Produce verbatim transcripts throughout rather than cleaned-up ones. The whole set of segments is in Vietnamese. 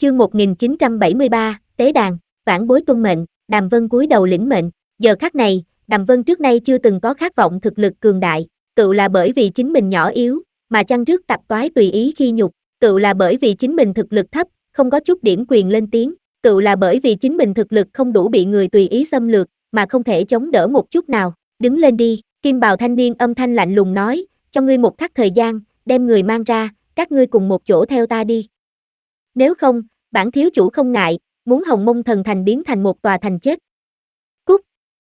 Chương một nghìn chín trăm bảy mươi ba, Tế đàn, vãn bối tuân mệnh, Đàm Vân cúi đầu lĩnh mệnh. Giờ khắc này, Đàm Vân trước nay chưa từng có khát vọng thực lực cường đại, tựu là bởi vì chính mình nhỏ yếu, mà chăn rước tạp toái tùy ý khi nhục, tựu là bởi vì chính mình thực lực thấp, không có chút điểm quyền lên tiếng, tựu là bởi vì chính mình thực lực không đủ bị người tùy ý xâm lược, mà không thể chống đỡ một chút nào. Đứng lên đi, kim bào thanh niên âm thanh lạnh lùng nói, cho ngươi một khắc thời gian, đem người mang ra, các ngươi cùng một chỗ theo ta đi. Nếu không, bản thiếu chủ không ngại, muốn Hồng Mông Thần Thành biến thành một tòa thành chết. Cút!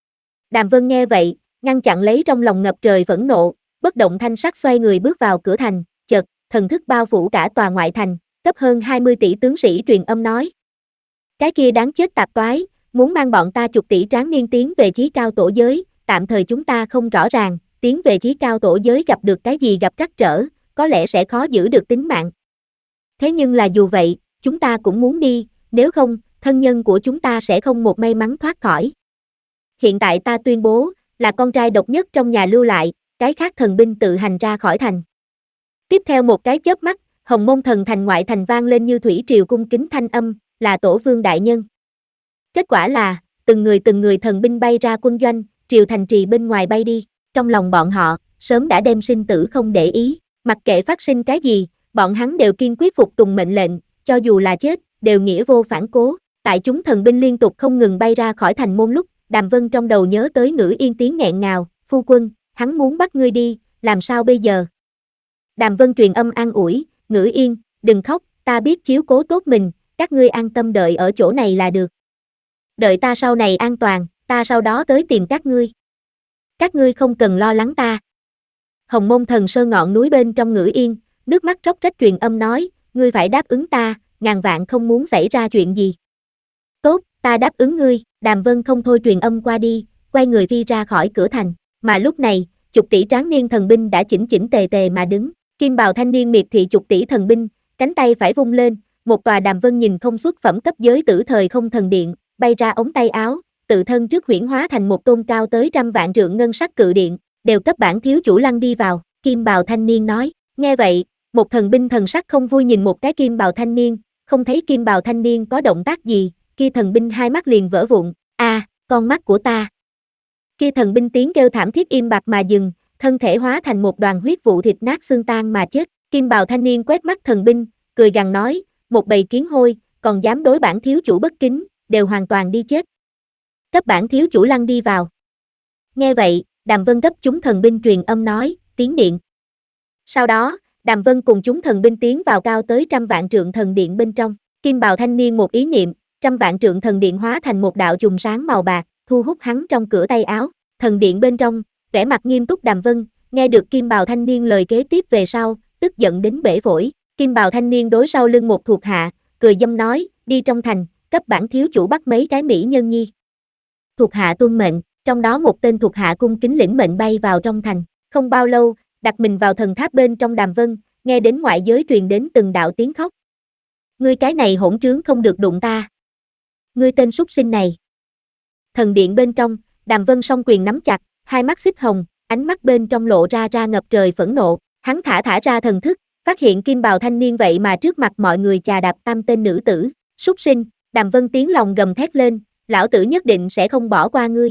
Đàm Vân nghe vậy, ngăn chặn lấy trong lòng ngập trời phẫn nộ, bất động thanh sắc xoay người bước vào cửa thành, chợt, thần thức bao phủ cả tòa ngoại thành, cấp hơn hai mươi tỷ tướng sĩ truyền âm nói. Cái kia đáng chết tạp toái, muốn mang bọn ta chục tỷ tráng niên tiến về chí cao tổ giới, tạm thời chúng ta không rõ ràng, tiến về chí cao tổ giới gặp được cái gì gặp trắc trở, có lẽ sẽ khó giữ được tính mạng. Thế nhưng là dù vậy, chúng ta cũng muốn đi, nếu không, thân nhân của chúng ta sẽ không một may mắn thoát khỏi. Hiện tại ta tuyên bố, là con trai độc nhất trong nhà lưu lại, cái khác thần binh tự hành ra khỏi thành. Tiếp theo một cái chớp mắt, Hồng Mông Thần Thành ngoại thành vang lên như thủy triều cung kính thanh âm, là tổ vương đại nhân. Kết quả là, từng người từng người thần binh bay ra quân doanh, triều thành trì bên ngoài bay đi, trong lòng bọn họ, sớm đã đem sinh tử không để ý, mặc kệ phát sinh cái gì, bọn hắn đều kiên quyết phục tùng mệnh lệnh, cho dù là chết, đều nghĩa vô phản cố. Tại chúng thần binh liên tục không ngừng bay ra khỏi thành môn lúc, Đàm Vân trong đầu nhớ tới Ngữ Yên tiếng nghẹn ngào, phu quân, hắn muốn bắt ngươi đi, làm sao bây giờ? Đàm Vân truyền âm an ủi, Ngữ Yên, đừng khóc, ta biết chiếu cố tốt mình, các ngươi an tâm đợi ở chỗ này là được. Đợi ta sau này an toàn, ta sau đó tới tìm các ngươi. Các ngươi không cần lo lắng ta. Hồng Mông Thần Sơn ngọn núi bên trong Ngữ Yên, nước mắt róc rách truyền âm nói, ngươi phải đáp ứng ta, ngàn vạn không muốn xảy ra chuyện gì. Tốt, ta đáp ứng ngươi, Đàm Vân không thôi truyền âm qua đi, quay người phi ra khỏi cửa thành, mà lúc này, chục tỷ tráng niên thần binh đã chỉnh chỉnh tề tề mà đứng, kim bào thanh niên miệt thị chục tỷ thần binh, cánh tay phải vung lên, một tòa Đàm Vân nhìn không xuất phẩm cấp giới tử thời không thần điện, bay ra ống tay áo, tự thân trước huyễn hóa thành một tôn cao tới trăm vạn trượng ngân sắc cự điện, đều cấp bản thiếu chủ lăn đi vào, kim bào thanh niên nói, nghe vậy, một thần binh thần sắc không vui nhìn một cái kim bào thanh niên, không thấy kim bào thanh niên có động tác gì, kia thần binh hai mắt liền vỡ vụn, a, à, con mắt của ta. Kia thần binh tiếng kêu thảm thiết im bặt mà dừng, thân thể hóa thành một đoàn huyết vụ thịt nát xương tan mà chết, kim bào thanh niên quét mắt thần binh, cười gằn nói, một bầy kiến hôi, còn dám đối bản thiếu chủ bất kính, đều hoàn toàn đi chết. Cấp bản thiếu chủ lăn đi vào. Nghe vậy, Đàm Vân cấp chúng thần binh truyền âm nói, tiến điện. Sau đó, Đàm Vân cùng chúng thần binh tiến vào cao tới trăm vạn trượng thần điện bên trong, kim bào thanh niên một ý niệm, trăm vạn trượng thần điện hóa thành một đạo chùm sáng màu bạc, thu hút hắn trong cửa tay áo, thần điện bên trong, vẻ mặt nghiêm túc Đàm Vân, nghe được kim bào thanh niên lời kế tiếp về sau, tức giận đến bể phổi, kim bào thanh niên đối sau lưng một thuộc hạ, cười dâm nói, đi trong thành, cấp bản thiếu chủ bắt mấy cái mỹ nhân nhi. Thuộc hạ tuân mệnh, trong đó một tên thuộc hạ cung kính lĩnh mệnh bay vào trong thành, không bao lâu, đặt mình vào thần tháp bên trong Đàm Vân, nghe đến ngoại giới truyền đến từng đạo tiếng khóc. Ngươi cái này hỗn trướng không được đụng ta. Ngươi tên súc sinh này. Thần điện bên trong, Đàm Vân song quyền nắm chặt, hai mắt xích hồng, ánh mắt bên trong lộ ra ra ngập trời phẫn nộ, hắn thả thả ra thần thức, phát hiện kim bào thanh niên vậy mà trước mặt mọi người chà đạp tam tên nữ tử, súc sinh, Đàm Vân tiếng lòng gầm thét lên, lão tử nhất định sẽ không bỏ qua ngươi.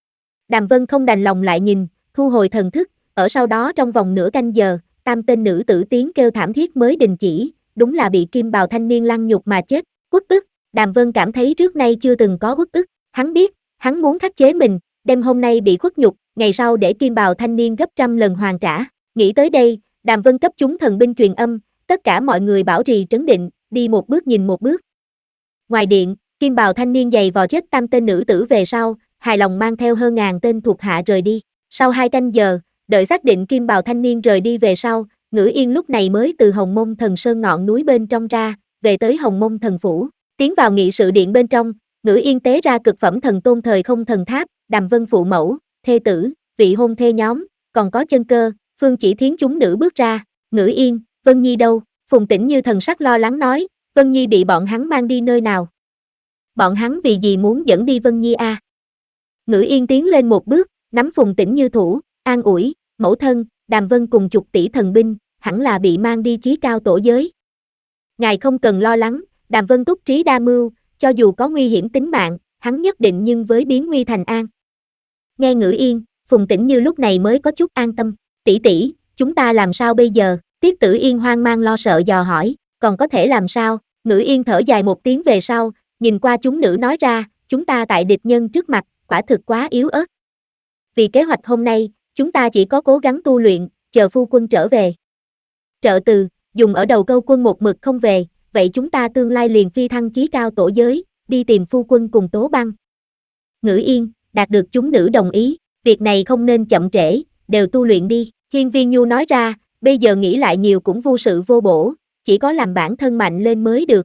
Đàm Vân không đành lòng lại nhìn, thu hồi thần thức, ở sau đó trong vòng nửa canh giờ, tam tên nữ tử tiếng kêu thảm thiết mới đình chỉ, đúng là bị kim bào thanh niên lăng nhục mà chết, uất ức, Đàm Vân cảm thấy trước nay chưa từng có uất ức, hắn biết, hắn muốn khắc chế mình, đem hôm nay bị khuất nhục, ngày sau để kim bào thanh niên gấp trăm lần hoàn trả, nghĩ tới đây, Đàm Vân cấp chúng thần binh truyền âm, tất cả mọi người bảo trì trấn định, đi một bước nhìn một bước. Ngoài điện, kim bào thanh niên giày vò chết tam tên nữ tử về sau, hài lòng mang theo hơn ngàn tên thuộc hạ rời đi, sau hai canh giờ, đợi xác định kim bào thanh niên rời đi về sau, Ngữ Yên lúc này mới từ Hồng Mông Thần Sơn ngọn núi bên trong ra, về tới Hồng Mông Thần Phủ, tiến vào nghị sự điện bên trong, Ngữ Yên tế ra cực phẩm thần tôn thời không thần tháp, Đàm Vân phụ mẫu, thê tử, vị hôn thê nhóm, còn có Chân Cơ, Phương Chỉ Thiến chúng nữ bước ra, Ngữ Yên, Vân Nhi đâu? Phùng Tĩnh Như thần sắc lo lắng nói, Vân Nhi bị bọn hắn mang đi nơi nào? Bọn hắn vì gì muốn dẫn đi Vân Nhi a? À? Ngữ Yên tiến lên một bước, nắm Phùng Tĩnh Như thủ, an ủi, mẫu thân, Đàm Vân cùng chục tỷ thần binh, hẳn là bị mang đi chí cao tổ giới. Ngài không cần lo lắng, Đàm Vân túc trí đa mưu, cho dù có nguy hiểm tính mạng, hắn nhất định nhưng với biến nguy thành an. Nghe Ngữ Yên, Phùng Tĩnh Như lúc này mới có chút an tâm. Tỷ tỷ, chúng ta làm sao bây giờ? Tiết Tử Yên hoang mang lo sợ dò hỏi, còn có thể làm sao? Ngữ Yên thở dài một tiếng về sau, nhìn qua chúng nữ nói ra, chúng ta tại địch nhân trước mặt, quả thực quá yếu ớt. Vì kế hoạch hôm nay, chúng ta chỉ có cố gắng tu luyện, chờ phu quân trở về. Trợ từ, dùng ở đầu câu quân một mực không về, vậy chúng ta tương lai liền phi thăng chí cao tổ giới, đi tìm phu quân cùng Tố Băng. Ngữ Yên, đạt được chúng nữ đồng ý, việc này không nên chậm trễ, đều tu luyện đi. Hiên Viên Nhu nói ra, bây giờ nghĩ lại nhiều cũng vô sự vô bổ, chỉ có làm bản thân mạnh lên mới được.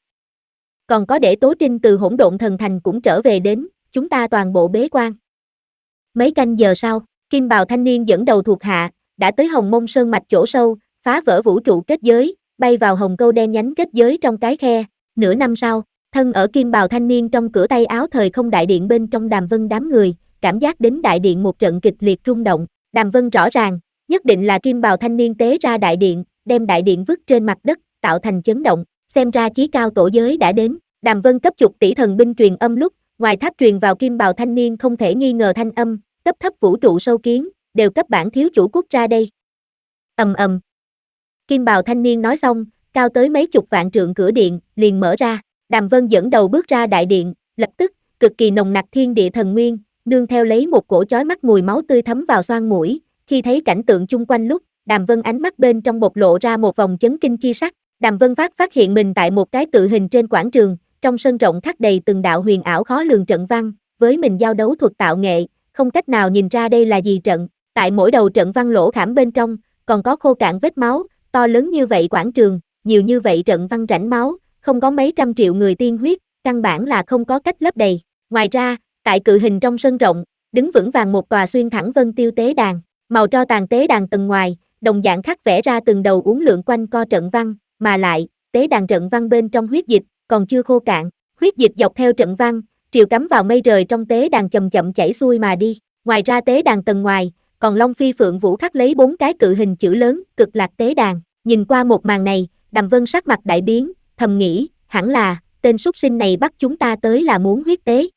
Còn có để Tố Trinh từ Hỗn Độn Thần Thành cũng trở về đến, chúng ta toàn bộ bế quan. Mấy canh giờ sau, Kim Bào thanh niên dẫn đầu thuộc hạ, đã tới Hồng Mông Sơn mạch chỗ sâu, phá vỡ vũ trụ kết giới, bay vào hồng câu đen nhánh kết giới trong cái khe. Nửa năm sau, thân ở Kim Bào thanh niên trong cửa tay áo thời không đại điện bên trong Đàm Vân đám người, cảm giác đến đại điện một trận kịch liệt rung động. Đàm Vân rõ ràng, nhất định là Kim Bào thanh niên tế ra đại điện, đem đại điện vứt trên mặt đất, tạo thành chấn động. Xem ra chí cao tổ giới đã đến. Đàm Vân cấp chục tỷ thần binh truyền âm lúc, ngoài tháp truyền vào Kim Bào thanh niên không thể nghi ngờ thanh âm, cấp thấp vũ trụ sâu kiến, đều cấp bản thiếu chủ cút ra đây. Ầm ầm. Kim Bào thanh niên nói xong, cao tới mấy chục vạn trượng cửa điện, liền mở ra. Đàm Vân dẫn đầu bước ra đại điện, lập tức, cực kỳ nồng nặc thiên địa thần nguyên, nương theo lấy một cổ chói mắt mùi máu tươi thấm vào xoang mũi. Khi thấy cảnh tượng chung quanh lúc, Đàm Vân ánh mắt bên trong bộc lộ ra một vòng chấn kinh chi sắc. Đàm Vân phát phát hiện mình tại một cái cự hình trên quảng trường, trong sân rộng khắc đầy từng đạo huyền ảo khó lường trận văn, với mình giao đấu thuật tạo nghệ, không cách nào nhìn ra đây là gì trận. Tại mỗi đầu trận văn lỗ khảm bên trong, còn có khô cạn vết máu, to lớn như vậy quảng trường, nhiều như vậy trận văn rãnh máu, không có mấy trăm triệu người tiên huyết, căn bản là không có cách lấp đầy. Ngoài ra, tại cự hình trong sân rộng, đứng vững vàng một tòa xuyên thẳng vân tiêu tế đàn, màu tro tàn tế đàn tầng ngoài, đồng dạng khắc vẽ ra từng đầu uốn lượn quanh co trận văn, mà lại, tế đàn trận văn bên trong huyết dịch, còn chưa khô cạn, huyết dịch dọc theo trận văn, triều cắm vào mây rời trong tế đàn chậm chậm chảy xuôi mà đi. Ngoài ra tế đàn tầng ngoài, còn Long Phi Phượng Vũ khắc lấy bốn cái cự hình chữ lớn, cực lạc tế đàn. Nhìn qua một màn này, Đàm Vân sắc mặt đại biến, thầm nghĩ, hẳn là, tên súc sinh này bắt chúng ta tới là muốn huyết tế.